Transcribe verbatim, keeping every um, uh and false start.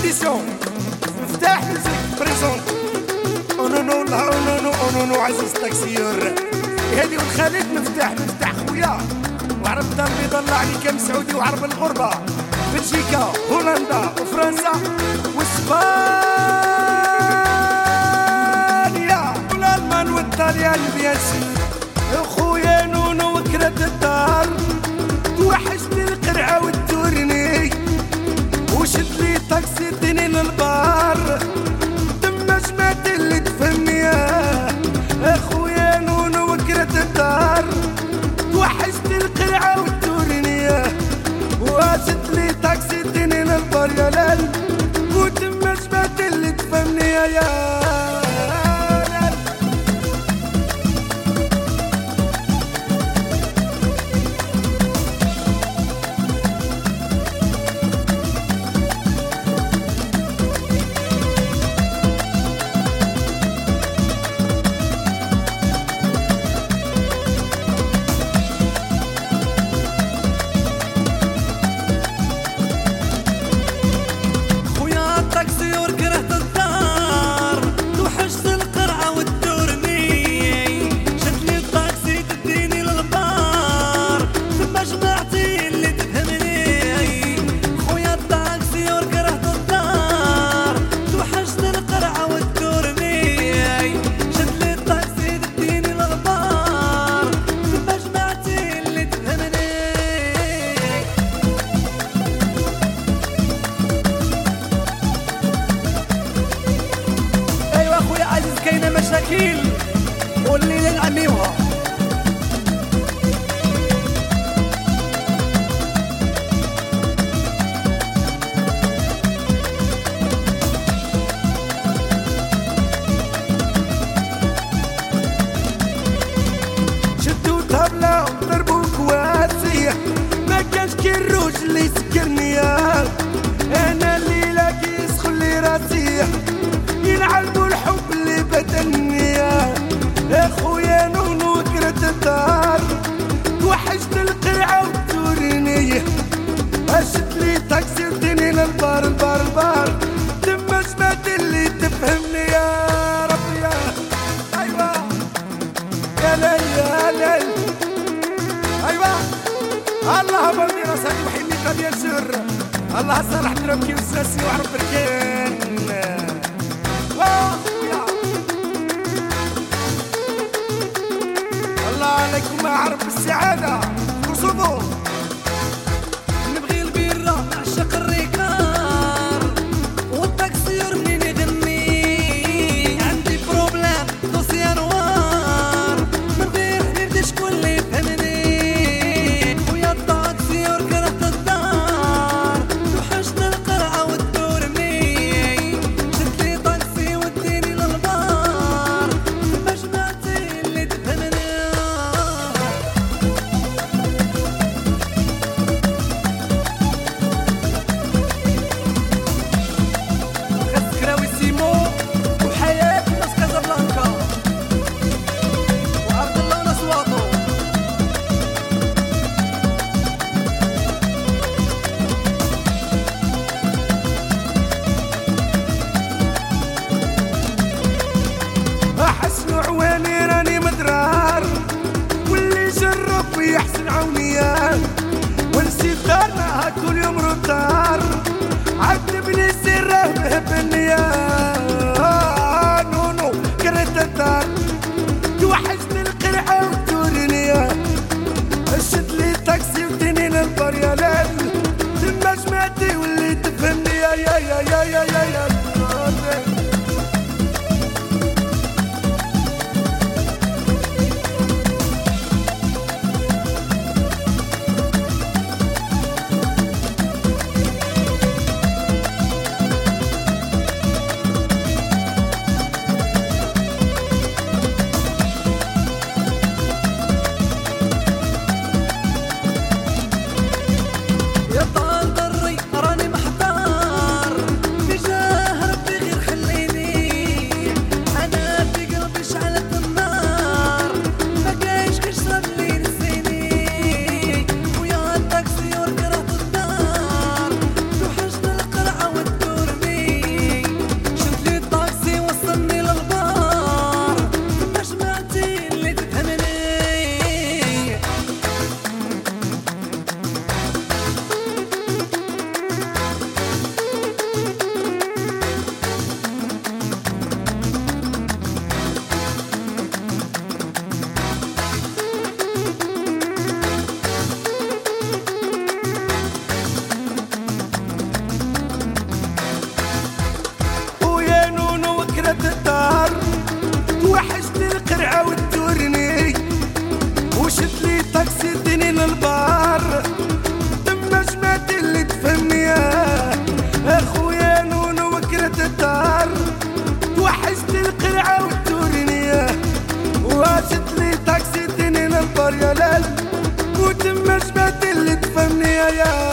بروديسيون مفتاح ميوزيك بريزونت اونونو لا اونونو اونونو عزيز تاكسيور هادي والخالد مفتاح مفتاح خويا وعرب دار البيضاء الله عليك مسعودي وعرب الغربة بلجيكا هولندا وفرنسا واسبانيا والالمان والطليان بيان سور خويا نونو وكرة الدار توحشني القرعة والتورني وشد لي طاكسي ديني للبار تما جمعت اللي تفهمني اخويا نونو وكرة الدار توحشني القرعة والتورني وشد لي طاكسي ديني للبار يا لال وتما جمعت اللي تفهمني يا كاينة مشاكل والليلة نعميوها شدو طبلة وضربو كواسية ما كانش كي الروج اللي سكرني انا الليلة كيسخن لي راسي يلعبوا الحب اللي بدلني يا خويا نونو وكرة الدار توحشت القرعة وتوريني اشد لي طاكسي وديني للبار البار البار تما جمعت اللي تفهمني يا ربي يا ايوا يا ليل يا ليل ايوا الله بردي راسك وحيني بيان سور الله صالح دربكي وساسي وعرف بركان الله عليكم يا عرب السعادة وصبوا نبغي البيرة نعشق الريكار والتاكسيور منين يغني عندي بروبلام دوسي انوار من غير حبيبتي شكون اللي يفهمني خويا التاكسيور كرهت الدار توحشت القرعة والتورني شد لي طاكسي وديني للبار تما جمعتي اللي تفهمني احسن عواني راني مدرار واللي جرب يحسن عونيا ونسيت دارنا كل يوم روتار عذبني سره مهبني نونو كرهت الدار توحشني القرعة وتوريني شد لي طاكسي وديني للبار يا ليل تما جمعتي واللي تفهمني يا يا يا يا يا يا, يا يا